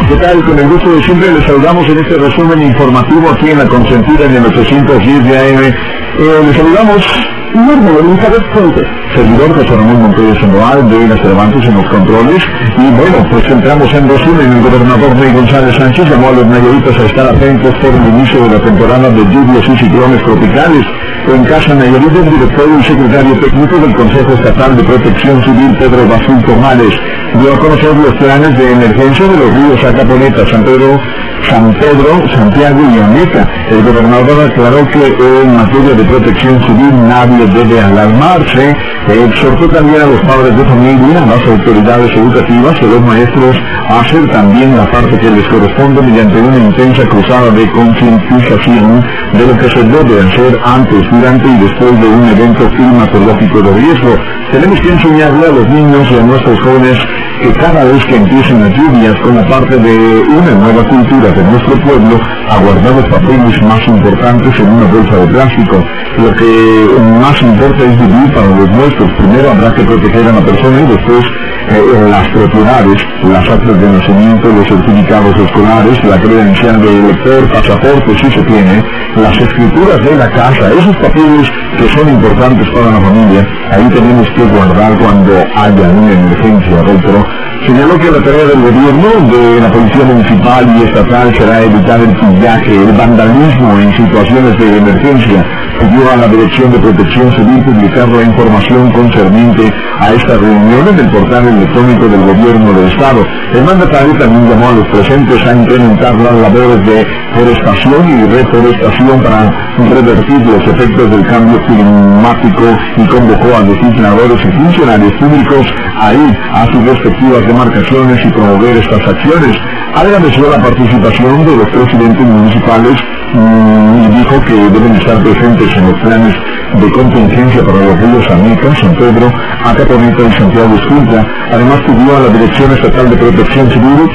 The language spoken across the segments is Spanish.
¿Qué tal? Con el gusto de siempre les saludamos en este resumen informativo aquí en La Consentida en el 810 de AM. Les saludamos Norma Elizabeth Fuentes, servidor José Ramón Montoya Sandoval de las Cervantes en los controles. Y bueno, pues entramos en resumen. El gobernador Rey González Sánchez llamó a los nayaritas a estar atentos por el inicio de la temporada de lluvias y ciclones tropicales. En Casa Nayarit, el director y secretario técnico del Consejo Estatal de Protección Civil, Pedro Basulto Márez, dio a conocer los planes de emergencia de los ríos Acaponeta, San Pedro, Santiago y Oneta. El gobernador aclaró que en materia de protección civil nadie debe alarmarse. Exhortó también a los padres de familia, a las autoridades educativas y a los maestros a hacer también la parte que les corresponde mediante una intensa cruzada de concientización de lo que se debe hacer antes, durante y después de un evento climatológico de riesgo. Tenemos que enseñarle a los niños y a nuestros jóvenes que cada vez que empiecen las lluvias, como parte de una nueva cultura de nuestro pueblo, a guardar los papeles más importantes en una bolsa de plástico. Lo que más importa es vivir para los nuestros. Primero habrá que proteger a la persona y después las propiedades, las actas de nacimiento, los certificados escolares, la credencial de elector, pasaporte si se tiene, las escrituras de la casa, esos papeles que son importantes para la familia. Ahí tenemos que guardar cuando haya una emergencia, reitero. Señaló que la tarea del gobierno, de la policía municipal y estatal, será evitar el pillaje, el vandalismo en situaciones de emergencia. Pidió a la Dirección de Protección Civil publicar la información concerniente a esta reunión en el portal electrónico del Gobierno del Estado. El mandatario también llamó a los presentes a implementar las labores de forestación y reforestación para revertir los efectos del cambio climático y convocó a legisladores y funcionarios públicos a ir a sus respectivas demarcaciones y promover estas acciones. Agradeció la participación de los presidentes municipales y dijo que deben estar presentes en los planes de contingencia para los ríos Ameca, San Pedro, Acaponeta y Santiago Escuintla. Además pidió a la Dirección Estatal de Protección Civil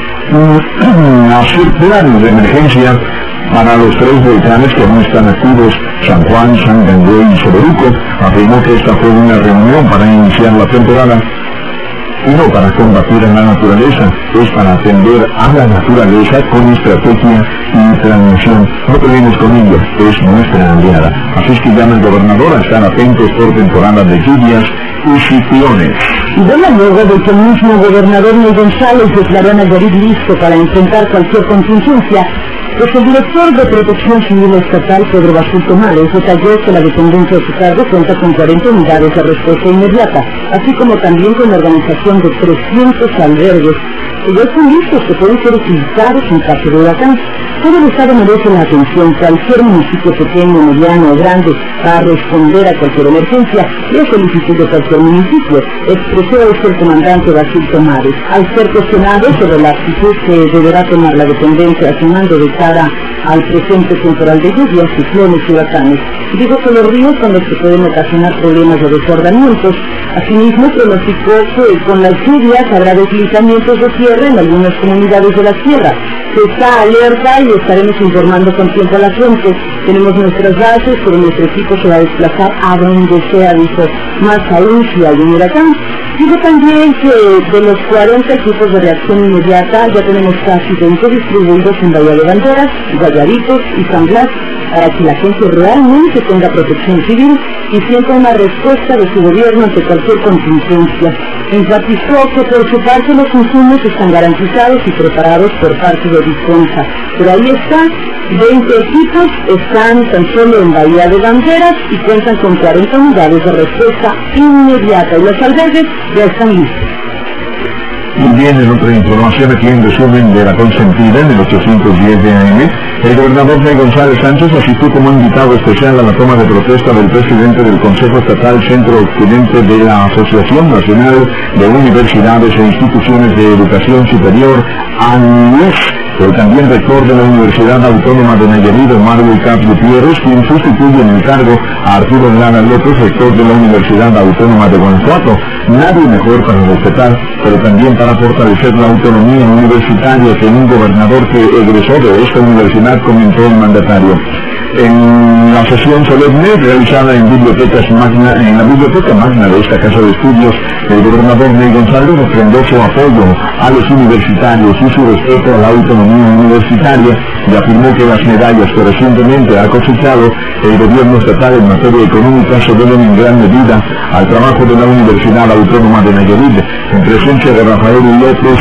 hacer planes de emergencia para los 3 volcanes que aún están activos, San Juan, San Gangüey y Soberuco. Afirmó que esta fue una reunión para iniciar la temporada y no para combatir a la naturaleza, es para atender a la naturaleza con estrategia y planeación. No peleemos con ella, es nuestra aliada. Así es que llama el gobernador a estar atentos por temporada de lluvias y ciclones. Y bueno, luego de que el mismo gobernador Rey González declaró a Nayarit listo para enfrentar cualquier contingencia, pues el director de Protección Civil Estatal, Pedro Basulto Márez, detalló que la dependencia de su cargo cuenta con 40 unidades de respuesta inmediata, así como también con la organización de 300 albergues que ya están listos, que pueden ser utilizados en caso de huracán. Todo el Estado merece la atención. Cualquier municipio pequeño, mediano o grande va a responder a cualquier emergencia y a solicitud de cualquier municipio, expresó el comandante Basulto Márez. Al ser cuestionado sobre la actitud que deberá tomar la dependencia a su mando de cara al presente temporal de lluvias, ciclones y huracanes, dijo que los ríos son los que pueden ocasionar problemas de desbordamientos. Asimismo, pronosticó que con las lluvias habrá deslizamientos de tierra en algunas comunidades de la sierra. Se está alerta y estaremos informando con tiempo a la gente. Tenemos nuestras bases, pero nuestro equipo se va a desplazar a donde sea, dijo. Más aún si hay un huracán. Dijo también que de los 40 equipos de reacción inmediata ya tenemos casi 20 distribuidos en Bahía de Banderas, Guayaritos y San Blas, para que la gente realmente tenga protección civil y sienta una respuesta de su gobierno ante cualquier contingencia. Enfatizó que por su parte los insumos están garantizados y preparados por parte de Disconsa. Pero ahí está, 20 equipos están tan solo en Bahía de Banderas y cuentan con 40 unidades de respuesta inmediata y los albergues ya están listos. Y bien, en otra información aquí en resumen de La Consentida en el 810 de AM, el gobernador Rey González Sánchez asistió como invitado especial a la toma de protesta del presidente del Consejo Estatal Centro Occidente de la Asociación Nacional de Universidades e Instituciones de Educación Superior, ANUES. El también rector de la Universidad Autónoma de Nayarit, Mario Cap Gutiérrez, quien sustituye en el cargo a Arturo Lara López, rector de la Universidad Autónoma de Guanajuato. Nadie mejor para respetar, pero también para fortalecer la autonomía universitaria que un gobernador que egresó de esta universidad, comentó el mandatario. En la sesión solemne realizada en la Biblioteca Magna de esta Casa de Estudios, el gobernador Ney González refrendó su apoyo a los universitarios y su respeto a la autonomía universitaria y afirmó que las medallas que recientemente ha cosechado el gobierno estatal en materia económica se deben en gran medida al trabajo de la Universidad Autónoma de Nayarit, en presencia de Rafael López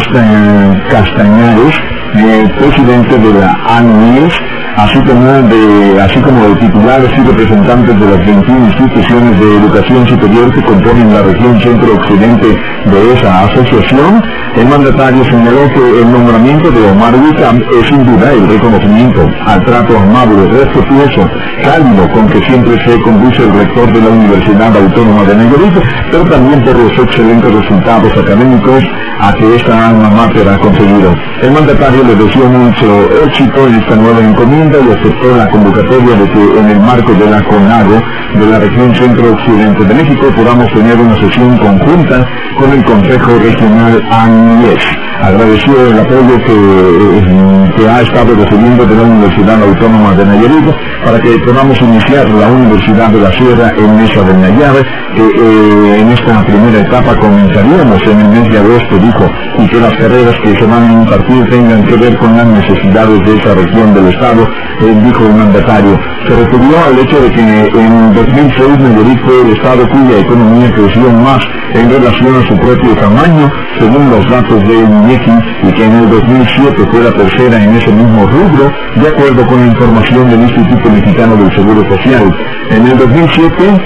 Castañares, presidente de la ANUES, así como de titulares y representantes de las 21 instituciones de educación superior que componen la región centro-occidente de esa asociación. El mandatario señaló que el nombramiento de Omar Wickham es sin duda el reconocimiento al trato amable, respetuoso, cálido con que siempre se conduce el rector de la Universidad Autónoma de Nayarit, pero también por los excelentes resultados académicos a que esta alma mater ha conseguido. El mandatario le deseó mucho éxito en esta nueva encomienda y aceptó la convocatoria de que en el marco de la CONAGO de la región centro-occidente de México podamos tener una sesión conjunta con el Consejo Regional ANUES. Agradeció el apoyo que ha estado recibiendo de la Universidad Autónoma de Nayarit para que podamos iniciar la Universidad de la Sierra en Mesa de Nayarit, que en esta primera etapa comenzaríamos en el mes de agosto, dijo, y que las carreras que se van a impartir tengan que ver con las necesidades de esa región del Estado, dijo el mandatario. Se refirió al hecho de que en 2006 Nayarit fue el Estado cuya economía creció más en relación a su propio tamaño, según los datos de INEGI, y que en el 2007 fue la tercera en ese mismo rubro, de acuerdo con la información del Instituto Mexicano del Seguro Social. En el 2007,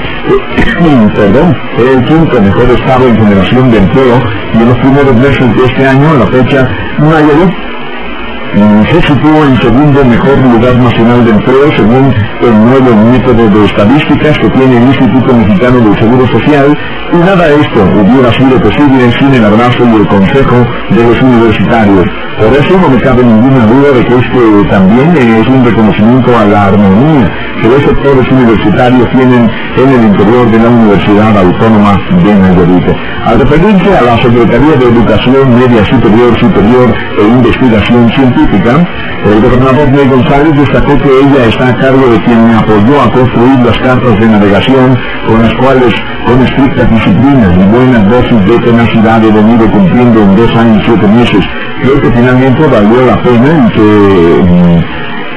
era el quinto mejor estado en generación de empleo, y en los primeros meses de este año, a la fecha, Nayarit se situó en segundo mejor lugar nacional de empleo según el nuevo método de estadísticas que tiene el Instituto Mexicano del Seguro Social, y nada de esto hubiera sido posible sin el abrazo y el consejo de los universitarios. Por eso no me cabe ninguna duda de que este también es un reconocimiento a la armonía que los sectores universitarios tienen en el interior de la Universidad Autónoma de Nayarit. Al referirse a la Secretaría de Educación Media Superior e Investigación Científica, el gobernador Ney González destacó que ella está a cargo de quien apoyó a construir las cartas de navegación con las cuales, con estricta disciplina y buenas dosis de tenacidad, he venido cumpliendo en 2 años y 7 meses. Creo que finalmente valió la pena y que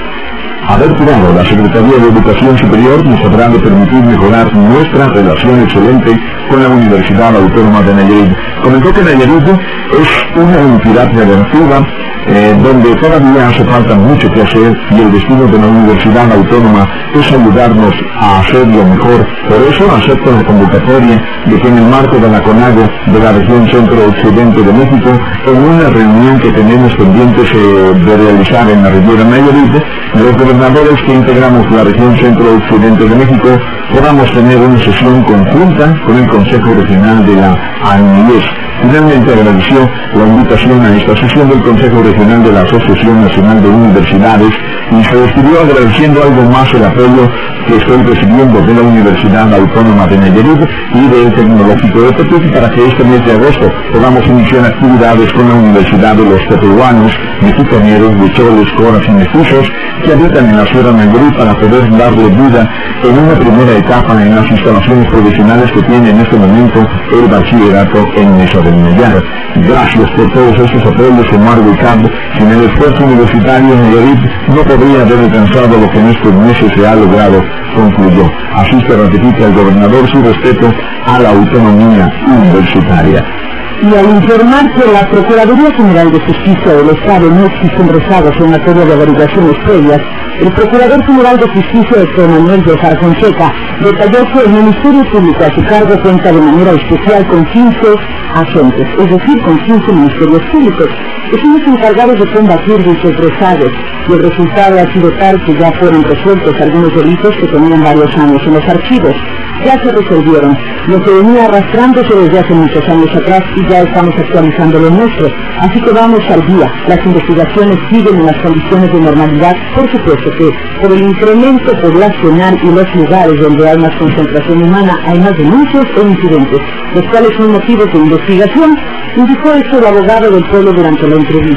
haber creado la Secretaría de Educación Superior nos habrá de permitir mejorar nuestra relación excelente con la Universidad Autónoma de Nayarit. Comentó que Nayarit es una entidad federativa donde todavía hace falta mucho que hacer, y el destino de la Universidad Autónoma es ayudarnos a hacerlo mejor. Por eso acepto la convocatoria de que en el marco de la CONAGO de la región centro-occidente de México, en una reunión que tenemos pendientes de realizar en la Riviera Nayarit, los gobernadores que integramos la región centro-occidente de México podamos tener una sesión conjunta con el Consejo Regional de la ANUES. Finalmente agradeció la invitación a esta sesión del Consejo Regional de la Asociación Nacional de Universidades y se despidió agradeciendo algo más el apoyo que estoy recibiendo de la Universidad Autónoma de Nayarit y del Tecnológico de Tepic para que este mes de agosto podamos iniciar actividades con la Universidad de los tepehuanos, mexicaneros, huicholes, coras y mestizos que habitan en la Sierra Nayarit, para poder darle vida en una primera etapa en las instalaciones provisionales que tiene en este momento el bachillerato en Mesa de Nayarit. Gracias por todos estos apoyos, Omar Wickham. Sin el esfuerzo universitario, Nayarit no podría haber alcanzado lo que en estos meses se ha logrado, concluyó. Así se ratifica el gobernador su respeto a la autonomía universitaria. Y al informar que la Procuraduría General de Justicia del Estado no existen rezados en materia de averiguaciones previas, el Procurador General de Justicia, Héctor Manuel de Ojara Fonseca, detalló que el Ministerio Público a su cargo cuenta de manera especial con 15 agentes, es decir, con 15 ministerios públicos, que son los encargados de combatir dichos rezados, y el resultado ha sido tal que ya fueron resueltos algunos delitos que tenían varios años en los archivos. Ya se resolvieron, lo que venía arrastrándose desde hace muchos años atrás, y ya estamos actualizando lo nuestro, así que vamos al día. Las investigaciones siguen en las condiciones de normalidad, por supuesto que por el incremento poblacional y los lugares donde hay más concentración humana hay más denuncias e incidentes, los cuales son motivos de investigación, indicó esto el abogado del pueblo durante la entrevista.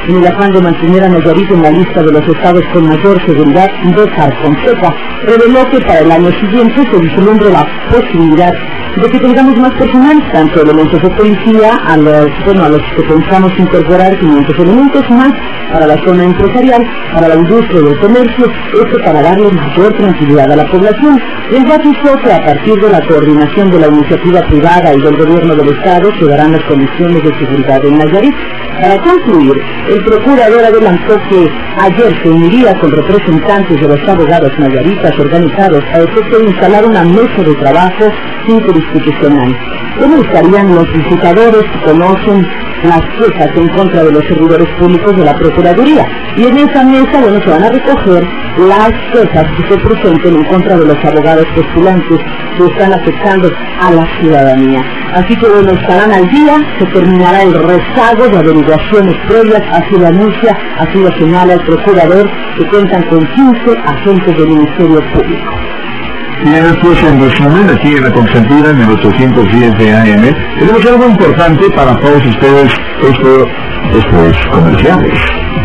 en el afán de mantener a Nayarit en la lista de los estados con mayor seguridad, Béjar Fonseca reveló que para el año siguiente se vislumbra la posibilidad de que tengamos más personal, tanto elementos de policía, a los que pensamos incorporar 500 elementos más para la zona empresarial, para la industria y el comercio, esto para darle mayor tranquilidad a la población. El enfatizó que a partir de la coordinación de la iniciativa privada y del gobierno del Estado se darán las condiciones de seguridad en Nayarit. Para concluir, el procurador adelantó que ayer se uniría con representantes de los abogados nayaritas organizados a efecto de instalar una mesa de trabajo interinstitucional. ¿Cómo estarían los visitadores que conocen las quejas en contra de los servidores públicos de la Procuraduría? Y en esa mesa, se van a recoger las quejas que se presenten en contra de los abogados postulantes que están afectando a la ciudadanía. Así que estarán al día, se terminará el rezago de averiguaciones previas, así lo anuncia, así lo señala el procurador, que cuentan con 15 agentes del Ministerio Público. Bien, pues en resumen, aquí en La Consentida, en el 810 de AM, tenemos algo importante para todos ustedes, esto es comerciales.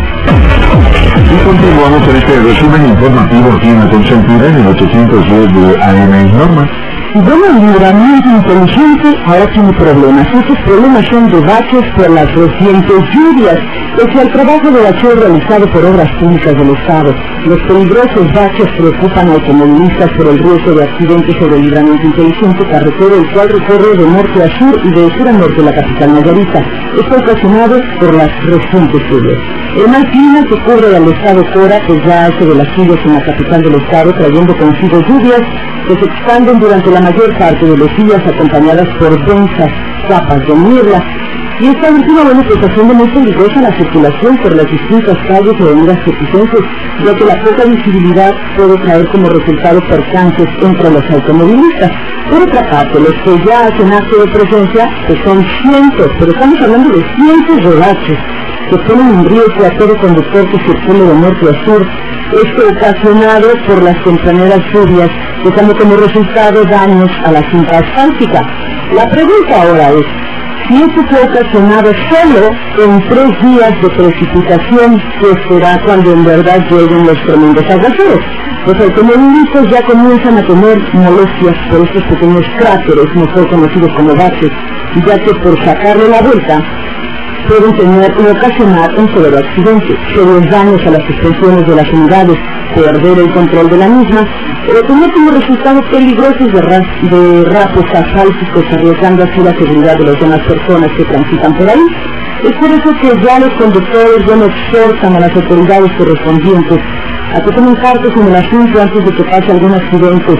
Y continuamos en este resumen informativo aquí en La Consentida, en el 810 de AM Norma. El libramiento inteligente ahora tiene problemas. Estos problemas son de baches por las recientes lluvias, pese al trabajo de bacheo realizado por Obras Públicas del Estado. Los peligrosos baches preocupan a automovilistas por el riesgo de accidentes sobre el libramiento inteligente, carretera el cual recorre de norte a sur y de sur a norte la capital nayarita. Esto ocasionado por las recientes lluvias. El mal clima que cubre al estado Cora, que ya hace de las suyas en la capital del estado, trayendo consigo lluvias que se expanden durante la mayor parte de los días, acompañadas por densas capas de niebla. Y esta última está haciendo muy peligrosa la circulación por las distintas calles y avenidas peticenses, ya que la poca visibilidad puede traer como resultado percances entre los automovilistas. Por otra parte, los que ya hacen acto de presencia, que son cientos, pero estamos hablando de cientos de baches, que ponen en riesgo a todo conductor que circule de norte a sur, esto ocasionado por las tempraneras lluvias, dejando como resultado daños a la cinta asfáltica. La pregunta ahora es, si esto fue ocasionado solo en 3 días de precipitación, ¿qué será cuando en verdad lleguen los tremendos aguaceros? Los automovilistas ya comienzan a tener molestias por estos pequeños cráteres, mejor conocidos como baches, ya que por sacarle la vuelta, pueden tener y ocasionar un severo accidente, serios daños a las suspensiones de las unidades, perder el control de la misma, pero tener como resultado peligrosos de rapos asfálticos, arriesgando así la seguridad de las demás personas que transitan por ahí. Es por eso que ya los conductores exhortan a las autoridades correspondientes a que tomen cartas en el asunto antes de que pase algún accidente.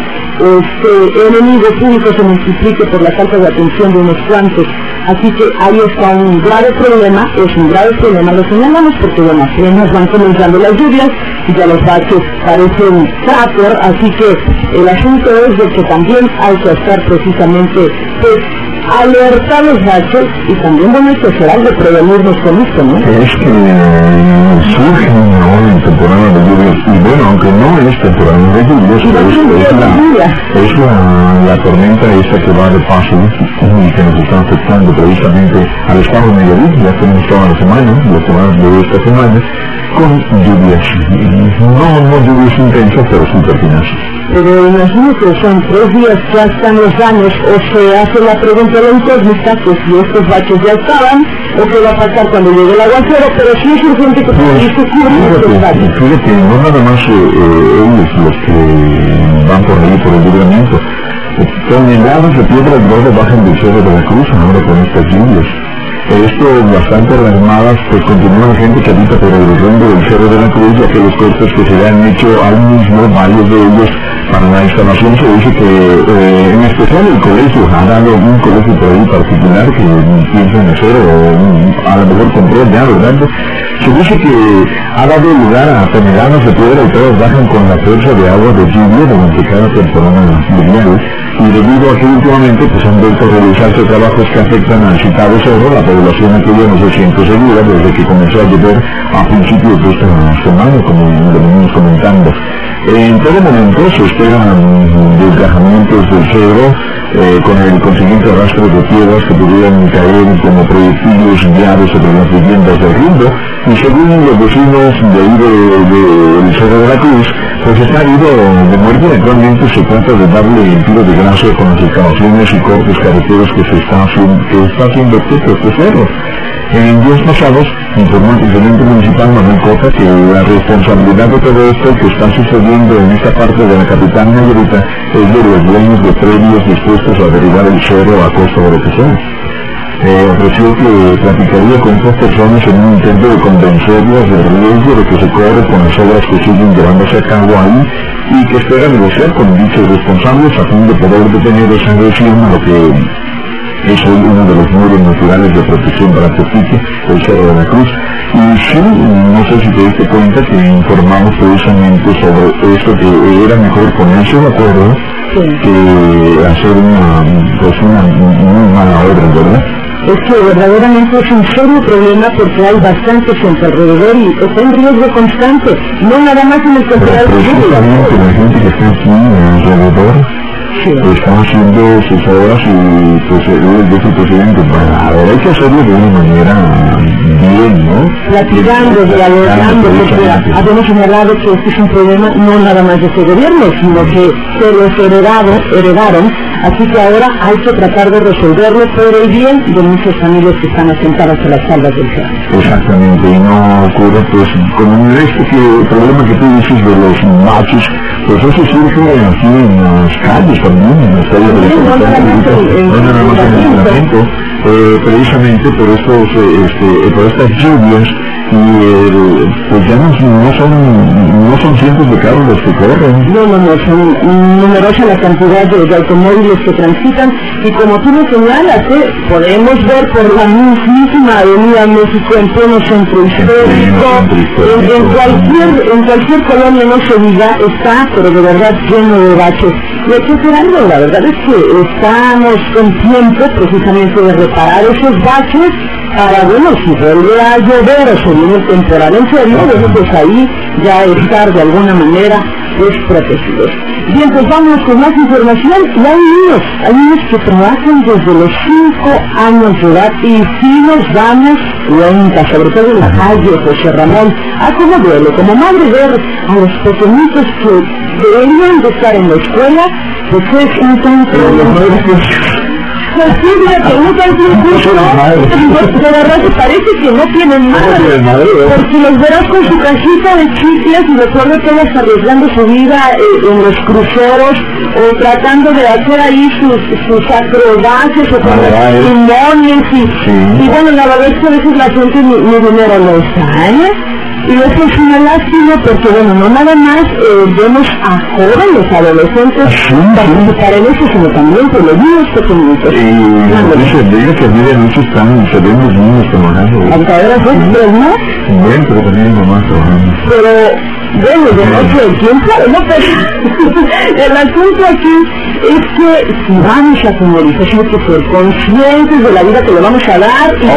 El enemigo público se multiplique por la falta de atención de unos cuantos. Así que ahí está un grave problema, lo señalamos porque apenas van comenzando las lluvias y ya los baches parecen cráter, así que el asunto es de que también hay que estar precisamente alertar los baches y también hay que hacer algo, prevenirnos con esto, ¿no? Es que surge en temporada de lluvias, y aunque no es temporada de lluvias, es la tormenta esta que va de paso y que nos está afectando precisamente al estado de Nayarit, ya tenemos toda la semana, lo que va de esta semana, con lluvias, no lluvias intensas, pero sí pertinazas. Pero imagino que son 3 días ya están los daños, o se hace la pregunta de la incógnita, que si estos baches ya estaban, o qué va a pasar cuando llegue el aguacero, pero sí es urgente que se cubren estos baches. Fíjate, no nada más ellos los que van por ahí por el libramiento, toneladas de piedras gordas bajan del Cerro de la Cruz ahora con estas lluvias. Esto bastante alarmadas, pues continúa la gente que habita por el rumbo del Cerro de la Cruz, ya que los cortes que se le han hecho ahí mismo, varios de ellos, para la instalación, se dice que en especial el colegio, ha dado un colegio por ahí particular que piensan hacer, o a lo mejor compró ya, ¿verdad? Se dice que ha dado lugar a toneladas de piedra y todas bajan con la fuerza de agua de lluvia durante cada temporada fluvial, y debido a que últimamente pues han vuelto a realizarse trabajos que afectan al citado cerro, la población aquí ya no se siente segura desde que comenzó a llover a principios de esta semana, como lo venimos comentando. En todo momento se esperan desgajamientos del cerro, con el consiguiente rastro de piedras que pudieran caer como proyectiles guiados sobre las viviendas del rumbo, y según los vecinos de ahí del Cerro de la Cruz, pues está herido de muerte. Actualmente se trata de darle el tiro de gracia con las excavaciones y cortes carreteros que está haciendo este cerro. En días pasados informó el presidente municipal Manuel Cota que la responsabilidad de todo esto que está sucediendo en esta parte de la capital Nayarit es de los dueños de predios dispuestos a derribar el cerro a costa de lo que sea. Ofreció que platicaría con estas personas en un intento de convencerlas del riesgo de que se corre con las obras que siguen llevándose a cabo ahí, y que espera negociar con dichos responsables a fin de poder detener esa agresión a lo que es hoy uno de los muros naturales de protección para Tepique, el Cerro de la Cruz. Y sí, no sé si te diste cuenta que informamos precisamente sobre esto, que era mejor ponerse de acuerdo que hacer una muy mala obra, ¿verdad? Es que verdaderamente es un serio problema porque hay bastante gente alrededor y está en riesgo constante, no nada más en el temporal de lluvia. Precisamente la gente que está aquí alrededor está haciendo sus obras y pues el vicepresidente, a ver, hay que hacerlo de una manera bien, ¿no? Platicando, dialogando, porque habíamos señalado que este es un problema no nada más de este gobierno, sino que se los heredaron, así que ahora hay que tratar de resolverlo por el bien de muchas familias que están asentadas a las faldas del cerro. Exactamente, y no ocurre pues como el problema que tú dices de los machos, pues eso surge aquí en las calles también, en las calles de la capital, no nada más en el ayuntamiento, precisamente por estas lluvias, y pues ya no son cientos de carros los que corren. No, son numerosa la cantidad de automóviles que transitan, y como tú lo señalas, podemos ver por la mismísima Avenida México en pleno centro histórico, en cualquier colonia, no se diga, está, pero de verdad lleno de baches. Y hay que hacer algo, la verdad es que estamos con tiempo precisamente de reparar esos baches para, bueno, si vuelve a llover o se viene el temporal en serio, bueno, pues ahí ya estar de alguna manera protegidos. Bien, pues vamos con más información. Y hay niños que trabajan desde los 5 años de edad y sí nos damos cuenta, sobre todo en la calle José Ramón, cómo duele como madre ver a los pequeñitos que deberían de estar en la escuela, pues es un tanto... Pues sí, mira, que un tanto injusto, de verdad que parece que no tienen madre, porque los verás con su cajita de chicles y recuerdo todos arriesgando su vida en los cruceros o tratando de hacer ahí sus acrobacias o con los limones y bueno, la verdad es que a veces la gente ni dinero no está, y eso es una lástima porque, bueno, no nada más vemos a jóvenes, adolescentes participar en eso, sino también por los niños pequeñitos. Diga que a medianoche se ven los niños trabajando. Aunque ahora es ¿no? Bien, pero también mamás trabajando. Pero, bueno, de noche, ¿quién sabe? No, pero el asunto aquí es que si vamos a comunicación, hay que ser conscientes de la vida que le vamos a dar y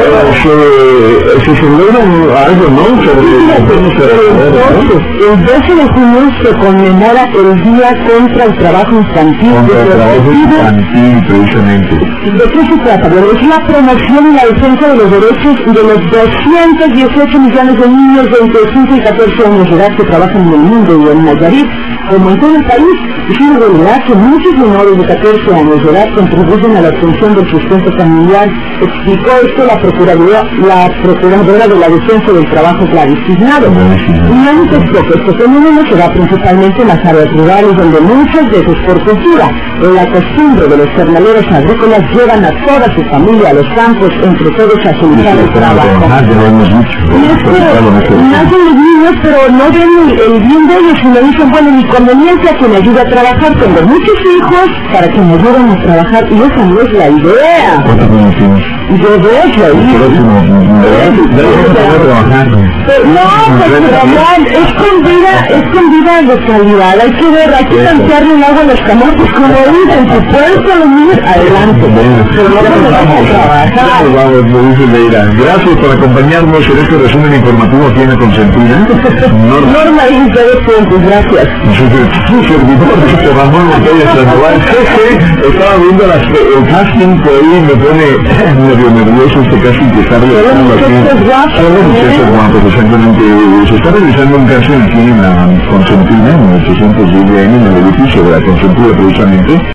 se celebra algo, ¿no? Entonces, el 12 de junio se conmemora el Día contra el Trabajo Infantil. Contra el trabajo infantil, precisamente. ¿De qué se trata? Bueno, es la promoción y la defensa de los derechos de los 218 millones de niños de entre 5 y 14 años de edad que trabajan en el mundo y en Nayarit, como en todo el país. Es una realidad que muchos menores de 14 años de edad contribuyen a la obtención del sustento familiar. Explicó esto la Procuradora de la Defensa del Trabajo, Gladys Cisneros. Y manifestó que este fenómeno se da principalmente en las áreas rurales, donde muchas veces por cultura o la costumbre de los jornaleros agrícolas llevan a toda su familia a los campos, entre todos a solicitar el trabajo. Y es que nacen los niños, pero no ven el bien de ellos, sino dicen, bueno, mi conveniencia que me ayude a trabajar, tengo muchos hijos para que me ayuden a trabajar, y esa no es la idea. ¿Cuántos niños tienes? Yo veo no, pues Ramón, es con vida de calidad, hay que tantearle el agua a los camotes, como dicen, si puedes con los niños, adelante, pero no vamos a trabajar. Gracias por acompañarnos en este resumen informativo aquí en La Consentida. Norma Elizabeth Fuentes, gracias. Su servidor, Ramón Montoya Sandoval. Estaba viendo el casting que ahí me pone medio nervioso este casting que está realizando aquí. Solo muchachos guapos, exactamente. Se está realizando un casting aquí en la Consentina, en el 810 en el edificio de la Consentina precisamente.